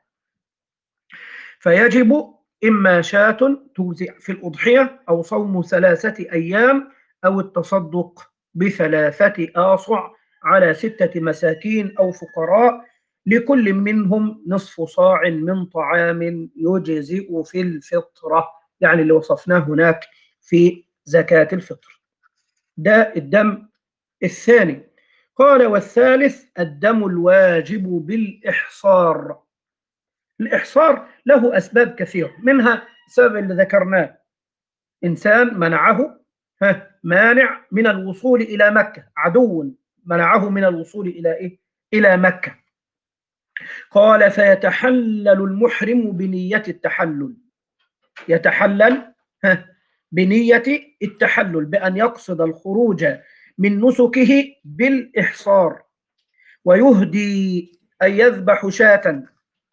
فيجب إما شاة توزع في الأضحية، أو صوم ثلاثة أيام، أو التصدق بثلاثة آصع على ستة مساكين أو فقراء، لكل منهم نصف صاع من طعام يجزئ في الفطرة، يعني اللي وصفناه هناك في زكاة الفطر. ده الدم الثاني. قال: والثالث الدم الواجب بالإحصار. الإحصار له أسباب كثيرة، منها السبب اللي ذكرناه، إنسان منعه مانع من الوصول إلى مكة، عدو منعه من الوصول إلى إيه؟ إلى مكة. قال: فيتحلل المحرم بنية التحلل، يتحلل بنية التحلل بأن يقصد الخروج من نسكه بالإحصار، ويهدي أن يذبح شاة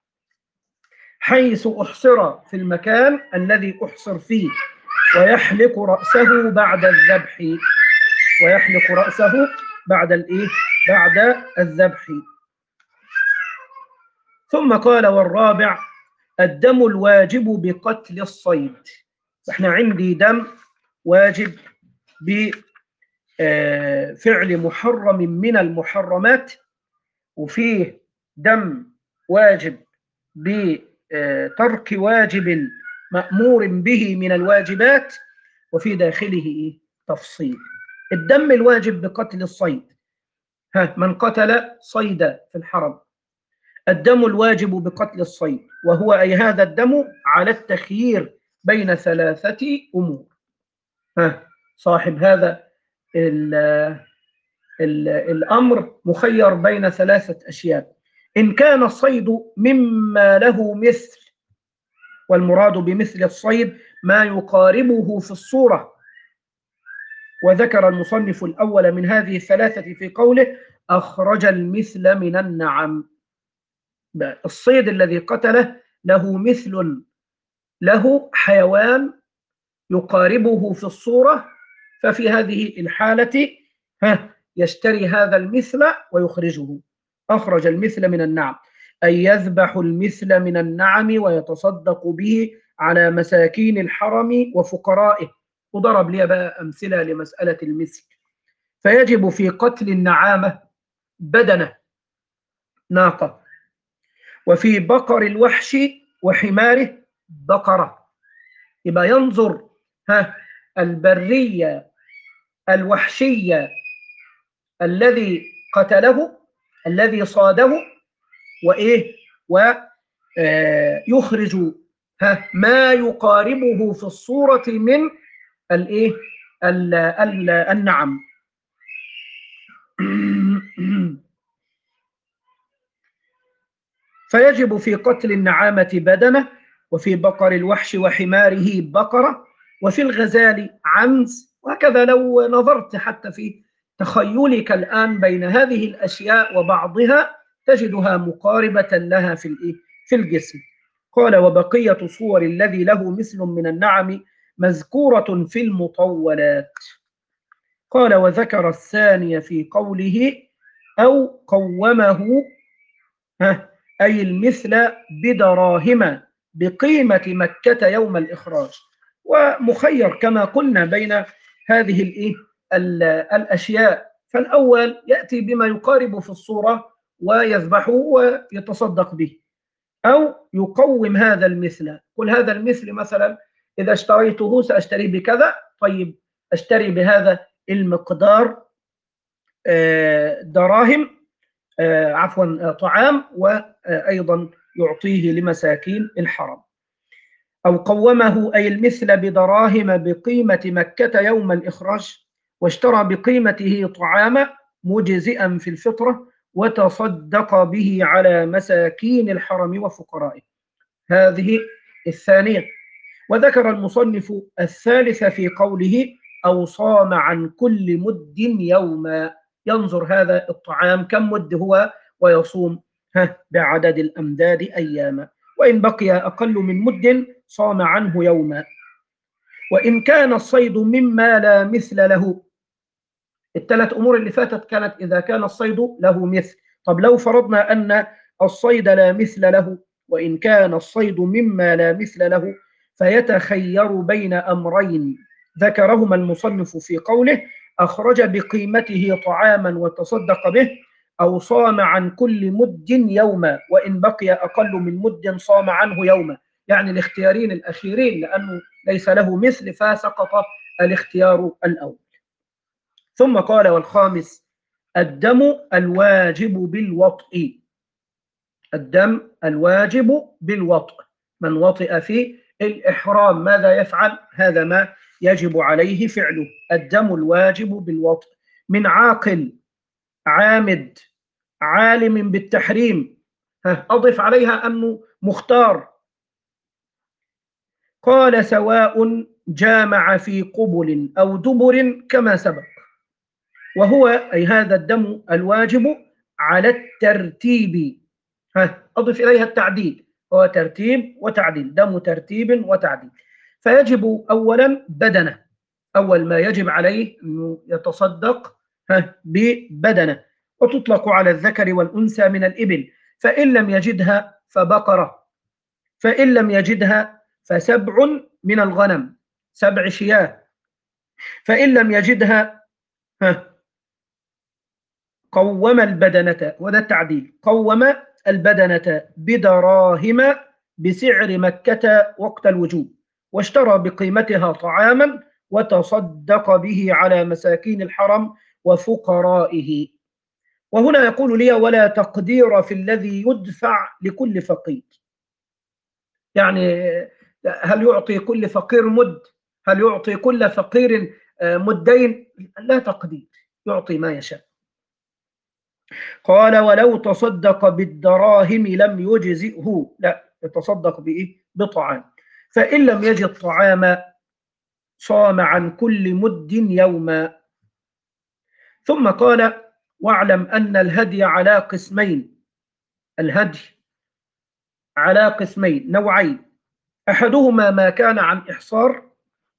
حيث أحصر في المكان الذي أحصر فيه، ويحلق رأسه بعد الذبح ويحلق رأسه بعد الإيه؟ بعد الذبح. ثم قال: والرابع الدم الواجب بقتل الصيد. احنا عندي دم واجب بفعل محرم من المحرمات، وفيه دم واجب بترك واجب مأمور به من الواجبات، وفي داخله إيه؟ تفصيل. الدم الواجب بقتل الصيد، ها من قتل صيدا في الحرم، الدم الواجب بقتل الصيد، وهو أي هذا الدم على التخيير بين ثلاثة أمور. ها صاحب هذا ال ال الأمر مخير بين ثلاثة أشياء. إن كان الصيد مما له مثل، والمراد بمثل الصيد ما يقاربه في الصورة، وذكر المصنف الأول من هذه الثلاثة في قوله أخرج المثل من النعم. الصيد الذي قتله له مثل، له حيوان يقاربه في الصورة، ففي هذه الحالة ها يشتري هذا المثل ويخرجه. أخرج المثل من النعم أي يذبح المثل من النعم ويتصدق به على مساكين الحرم وفقرائه. وضرب لي بقى أمثلة لمسألة المثل. فيجب في قتل النعامة بدنة ناقة، وفي بقر الوحش وحماره بقرة. يبقى ينظر ها البرية الوحشية الذي قتله الذي صاده وإيه ويخرج ها ما يقاربه في الصورة من الإيه النعم. فيجب في قتل النعامة بدنة، وفي بقر الوحش وحماره بقرة، وفي الغزال عنز. وهكذا لو نظرت حتى في تخيلك الآن بين هذه الأشياء وبعضها تجدها مقاربة لها في الإيه؟ في الجسم. قال وبقية صور الذي له مثل من النعم مذكورة في المطولات. قال وذكر الثانية في قوله أو قومه ها أي المثل بدراهم بقيمة مكة يوم الإخراج. ومخير كما قلنا بين هذه الإيه الأشياء. فالأول يأتي بما يقارب في الصورة ويذبحه ويتصدق به، أو يقوم هذا المثل. قل هذا المثل مثلا إذا اشتريته سأشتري بكذا، طيب أشتري بهذا المقدار دراهم آه عفوا آه طعام، وأيضا يعطيه لمساكين الحرم. أو قومه أي المثل بدراهم بقيمة مكة يوم الإخراج، واشترى بقيمته طعاما مجزئا في الفطرة وتصدق به على مساكين الحرم وفقرائه. هذه الثانية. وذكر المصنف الثالثة في قوله أو صام عن كل مد يوما. ينظر هذا الطعام كم مد هو ويصوم بعدد الأمداد أياما، وإن بقي أقل من مد صام عنه يوما. وإن كان الصيد مما لا مثل له. الثلاث أمور اللي فاتت كانت إذا كان الصيد له مثل. طب لو فرضنا أن الصيد لا مثل له، وإن كان الصيد مما لا مثل له، فيتخير بين أمرين ذكرهما المصنف في قوله أخرج بقيمته طعاما وتصدق به، أو صام عن كل مد يوما، وإن بقي أقل من مد صام عنه يوما. يعني الاختيارين الأخيرين، لأنه ليس له مثل فسقط الاختيار الأول. ثم قال والخامس الدم الواجب بالوطء. الدم الواجب بالوطء، من وطئ في الإحرام ماذا يفعل؟ هذا ما يجب عليه فعله. الدم الواجب بالوطء من عاقل عامد عالم بالتحريم، أضف عليها أنه مختار. قال سواء جامع في قبل أو دبر كما سبق. وهو أي هذا الدم الواجب على الترتيب، أضف إليها التعديل، هو ترتيب وتعديل، دم ترتيب وتعديل. فيجب أولا بدنه، أول ما يجب عليه أنه يتصدق ببدنه، وتطلق على الذكر والأنثى من الإبل، فإن لم يجدها فبقرة. فإن لم يجدها فسبع من الغنم، سبع شياه. فإن لم يجدها قوم البدنة، وده التعديل، قوم البدنة بدراهم بسعر مكة وقت الوجوب، واشترى بقيمتها طعاما وتصدق به على مساكين الحرم وفقرائه. وهنا يقول لي: ولا تقدير في الذي يدفع لكل فقير. يعني هل يعطي كل فقير مد؟ هل يعطي كل فقير مدين؟ لا تقدير، يعطي ما يشاء. قال: ولو تصدق بالدراهم لم يجزئه، لا، يتصدق بإيه؟ بطعام. فإن لم يجد طعاما صام عن كل مد يوما. ثم قال: واعلم أن الهدي على قسمين. الهدي على قسمين، نوعين: أحدهما ما كان عن إحصار،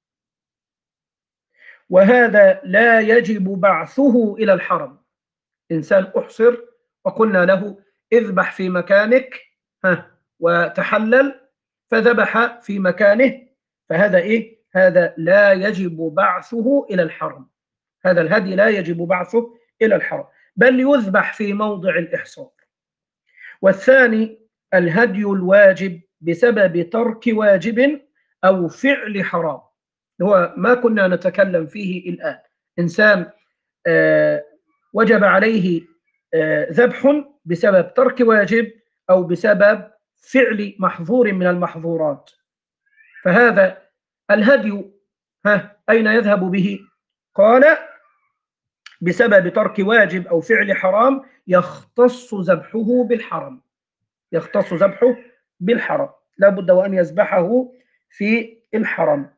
وهذا لا يجب بعثه إلى الحرم. إنسان أحصر وقلنا له اذبح في مكانك ها وتحلل، فذبح في مكانه، فهذا إيه؟ هذا لا يجب بعثه إلى الحرم. هذا الهدي لا يجب بعثه إلى الحرم، بل يذبح في موضع الإحصار. والثاني الهدي الواجب بسبب ترك واجب أو فعل حرام، هو ما كنا نتكلم فيه الآن. إنسان آه وجب عليه ذبح آه بسبب ترك واجب أو بسبب فعل محظور من المحظورات، فهذا الهدي ها أين يذهب به؟ قال: بسبب ترك واجب أو فعل حرام يختص ذبحه بالحرم، يختص ذبحه بالحرم، لا بد وأن يذبحه في الحرم.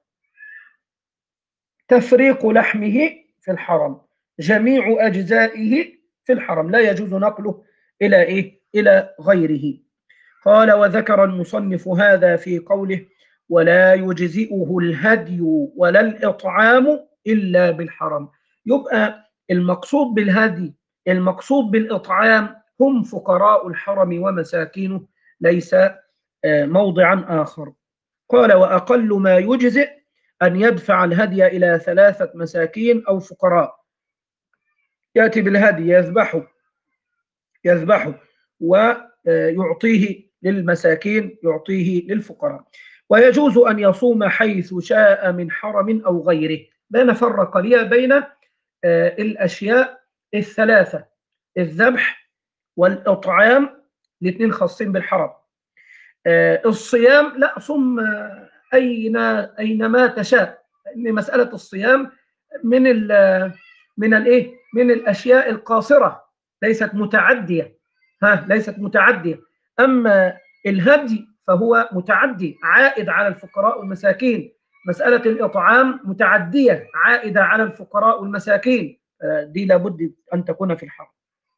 تفريق لحمه في الحرم، جميع أجزائه في الحرم، لا يجوز نقله إلى إيه؟ إلى غيره. قال: وذكر المصنف هذا في قوله: ولا يجزئه الهدي ولا الإطعام إلا بالحرم. يبقى المقصود بالهدي، المقصود بالإطعام هم فقراء الحرم ومساكينه، ليس موضعا آخر. قال: وأقل ما يجزئ أن يدفع الهدي إلى ثلاثة مساكين أو فقراء، يأتي بالهدي يذبحه يذبحه ويعطيه للمساكين، يعطيه للفقراء. ويجوز أن يصوم حيث شاء من حرم أو غيره. بين فرق لي بين الأشياء الثلاثة: الذبح والإطعام، الاثنين خاصين بالحرم. الصيام لا، صم أين أينما تشاء، لأن مسألة الصيام من ال من الايه من الأشياء القاصرة، ليست متعدية، ها ليست متعدية. أما الهدي فهو متعدي، عائد على الفقراء والمساكين. مسألة الإطعام متعدية، عائدة على الفقراء والمساكين، دي لابد أن تكون في الحرم.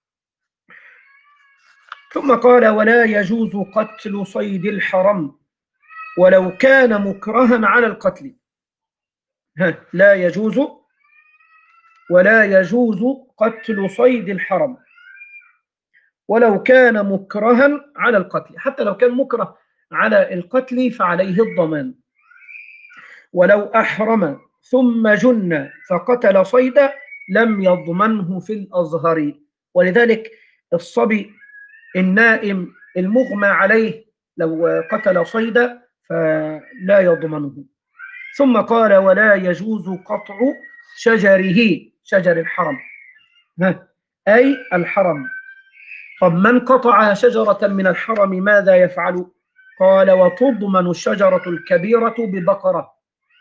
ثم قال: ولا يجوز قتل صيد الحرم ولو كان مكرها على القتل. ها لا يجوز ولا يجوز قتل صيد الحرم ولو كان مكرها على القتل، حتى لو كان مكره على القتل فعليه الضمان. ولو أحرم ثم جن فقتل صيدا لم يضمنه في الأظهر. ولذلك الصبي النائم المغمى عليه لو قتل صيدا فلا يضمنه. ثم قال: ولا يجوز قطع شجره، شجر الحرم، أي الحرم. طب من قطع شجرة من الحرم ماذا يفعل؟ قال: وتضمن الشجرة الكبيرة ببقرة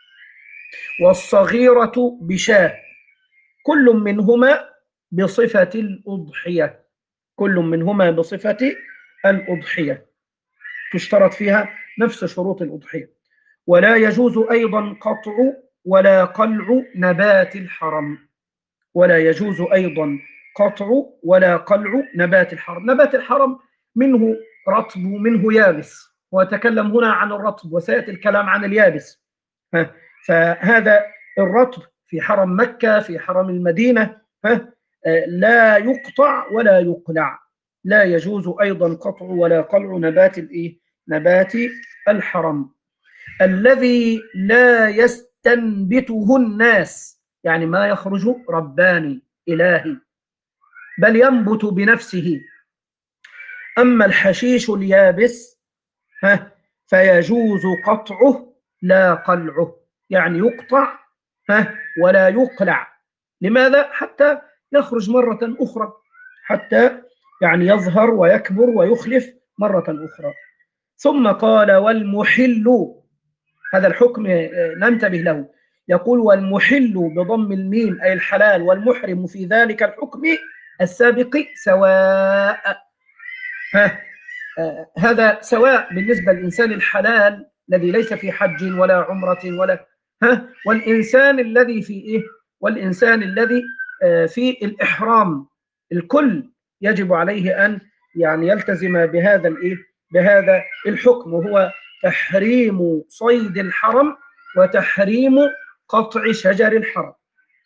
والصغيرة بشاة، كل منهما بصفة الأضحية، كل منهما بصفة الأضحية، تشترط فيها نفس شروط الأضحية. ولا يجوز أيضا قطع ولا قلع نبات الحرم، ولا يجوز أيضا قطع ولا قلع نبات الحرم. نبات الحرم منه رطب ومنه يابس، وأتكلم هنا عن الرطب وسيأتي الكلام عن اليابس. فهذا الرطب في حرم مكة، في حرم المدينة، لا يقطع ولا يقلع. لا يجوز أيضا قطع ولا قلع نبات نبات الحرم الذي لا يستنبته الناس، يعني ما يخرج رباني إلهي بل ينبت بنفسه. أما الحشيش اليابس ها فيجوز قطعه لا قلعه، يعني يقطع ها ولا يقلع. لماذا؟ حتى يخرج مرة أخرى، حتى يعني يظهر ويكبر ويخلف مرة أخرى. ثم قال والمحل، هذا الحكم ننتبه له، يقول والمحل بضم الميم أي الحلال، والمحرم في ذلك الحكم السابق سواء. ها آه هذا سواء بالنسبة للإنسان الحلال الذي ليس في حج ولا عمرة ولا ها والإنسان الذي في إيه والإنسان الذي آه في الإحرام، الكل يجب عليه أن يعني يلتزم بهذا الإيه بهذا الحكم، وهو تحريم صيد الحرم وتحريم قطع شجر الحرم.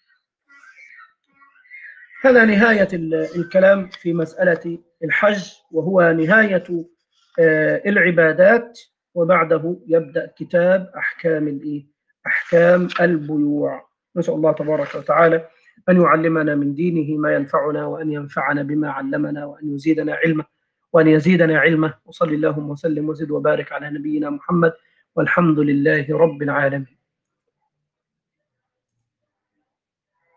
هذا نهاية الكلام في مسألة الحج، وهو نهاية العبادات، وبعده يبدأ كتاب أحكام الإيه؟ أحكام البيوع. نسأل الله تبارك وتعالى أن يعلمنا من دينه ما ينفعنا، وأن ينفعنا بما علمنا، وأن يزيدنا علما وأن يزيدنا علما. وصلى اللهم وسلم وزد وبارك على نبينا محمد، والحمد لله رب العالمين.